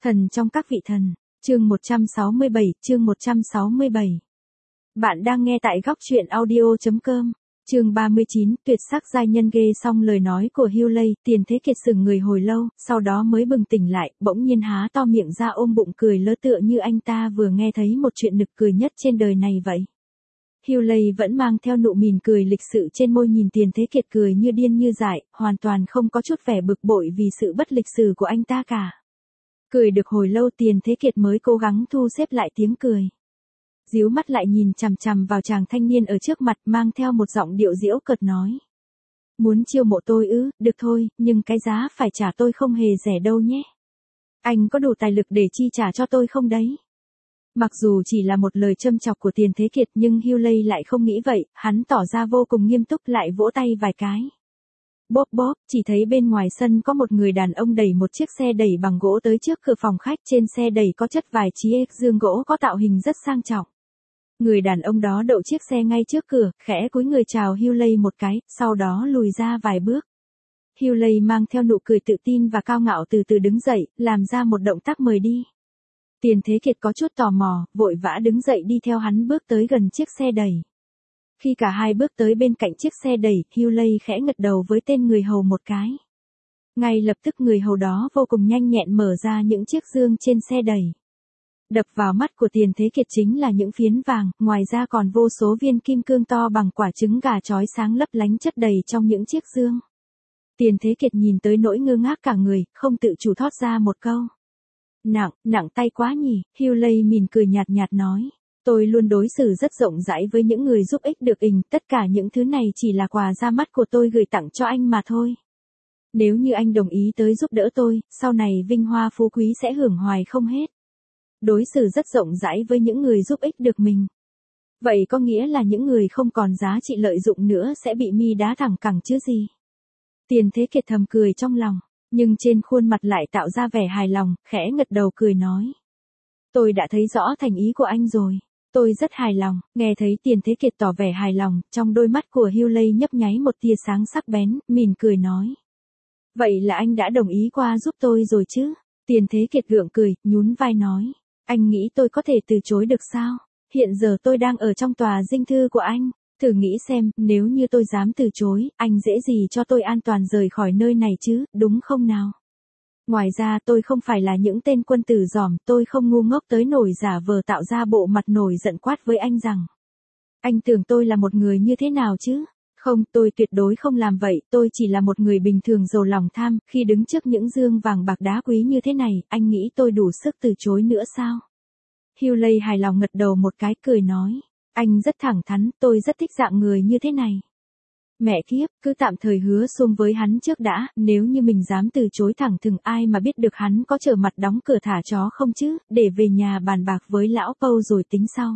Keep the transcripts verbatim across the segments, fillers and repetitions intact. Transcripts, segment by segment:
Thần trong các vị thần, chương một trăm sáu mươi bảy, chương một trăm sáu mươi bảy. Bạn đang nghe tại góc truyện audio chấm com. Chương ba mươi chín, tuyệt sắc giai nhân. Ghê xong lời nói của Hưu Lây, Tiền Thế Kiệt sững người hồi lâu, sau đó mới bừng tỉnh lại, bỗng nhiên há to miệng ra ôm bụng cười lơ tựa như anh ta vừa nghe thấy một chuyện nực cười nhất trên đời này vậy. Hưu Lây vẫn mang theo nụ mỉm cười lịch sự trên môi nhìn Tiền Thế Kiệt cười như điên như dại, hoàn toàn không có chút vẻ bực bội vì sự bất lịch sự của anh ta cả. Cười được hồi lâu Tiền Thế Kiệt mới cố gắng thu xếp lại tiếng cười. Díu mắt lại nhìn chằm chằm vào chàng thanh niên ở trước mặt mang theo một giọng điệu giễu cợt nói. Muốn chiêu mộ tôi ư, được thôi, nhưng cái giá phải trả tôi không hề rẻ đâu nhé. Anh có đủ tài lực để chi trả cho tôi không đấy? Mặc dù chỉ là một lời châm chọc của Tiền Thế Kiệt nhưng Hưu Lây lại không nghĩ vậy, hắn tỏ ra vô cùng nghiêm túc lại vỗ tay vài cái. Bóp bóp, chỉ thấy bên ngoài sân có một người đàn ông đẩy một chiếc xe đẩy bằng gỗ tới trước cửa phòng khách, trên xe đẩy có chất vài chiếc dương gỗ có tạo hình rất sang trọng. Người đàn ông đó đậu chiếc xe ngay trước cửa, khẽ cúi người chào Hưu Lây một cái, sau đó lùi ra vài bước. Hưu Lây mang theo nụ cười tự tin và cao ngạo từ từ đứng dậy, làm ra một động tác mời đi. Tiền Thế Kiệt có chút tò mò, vội vã đứng dậy đi theo hắn bước tới gần chiếc xe đẩy. Khi cả hai bước tới bên cạnh chiếc xe đẩy, Hưu Lây khẽ gật đầu với tên người hầu một cái. Ngay lập tức người hầu đó vô cùng nhanh nhẹn mở ra những chiếc dương trên xe đẩy. Đập vào mắt của Tiền Thế Kiệt chính là những phiến vàng, ngoài ra còn vô số viên kim cương to bằng quả trứng gà chói sáng lấp lánh chất đầy trong những chiếc dương. Tiền Thế Kiệt nhìn tới nỗi ngơ ngác cả người, không tự chủ thốt ra một câu. Nặng, nặng tay quá nhỉ, Hưu Lây mỉm cười nhạt nhạt nói. Tôi luôn đối xử rất rộng rãi với những người giúp ích được ình, tất cả những thứ này chỉ là quà ra mắt của tôi gửi tặng cho anh mà thôi. Nếu như anh đồng ý tới giúp đỡ tôi, sau này vinh hoa phú quý sẽ hưởng hoài không hết. Đối xử rất rộng rãi với những người giúp ích được mình. Vậy có nghĩa là những người không còn giá trị lợi dụng nữa sẽ bị mi đá thẳng cẳng chứ gì? Tiền Thế Kiệt thầm cười trong lòng, nhưng trên khuôn mặt lại tạo ra vẻ hài lòng, khẽ ngật đầu cười nói. Tôi đã thấy rõ thành ý của anh rồi. Tôi rất hài lòng. Nghe thấy Tiền Thế Kiệt tỏ vẻ hài lòng, trong đôi mắt của Hưu Lây nhấp nháy một tia sáng sắc bén, mỉm cười nói. Vậy là anh đã đồng ý qua giúp tôi rồi chứ? Tiền Thế Kiệt gượng cười, nhún vai nói. Anh nghĩ tôi có thể từ chối được sao? Hiện giờ tôi đang ở trong tòa dinh thư của anh. Thử nghĩ xem, nếu như tôi dám từ chối, anh dễ gì cho tôi an toàn rời khỏi nơi này chứ, đúng không nào? Ngoài ra tôi không phải là những tên quân tử giỏm, tôi không ngu ngốc tới nổi giả vờ tạo ra bộ mặt nổi giận quát với anh rằng. Anh tưởng tôi là một người như thế nào chứ? Không, tôi tuyệt đối không làm vậy, tôi chỉ là một người bình thường giàu lòng tham, khi đứng trước những dương vàng bạc đá quý như thế này, anh nghĩ tôi đủ sức từ chối nữa sao? Hưu Lây hài lòng gật đầu một cái cười nói. Anh rất thẳng thắn, tôi rất thích dạng người như thế này. Mẹ kiếp, cứ tạm thời hứa xung với hắn trước đã, nếu như mình dám từ chối thẳng thừng ai mà biết được hắn có trở mặt đóng cửa thả chó không chứ, để về nhà bàn bạc với lão Pâu rồi tính sau.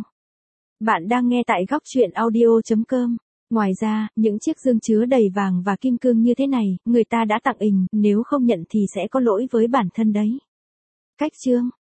Bạn đang nghe tại góc truyện audio chấm com. Ngoài ra, những chiếc dương chứa đầy vàng và kim cương như thế này, người ta đã tặng ình, nếu không nhận thì sẽ có lỗi với bản thân đấy. Cách chương,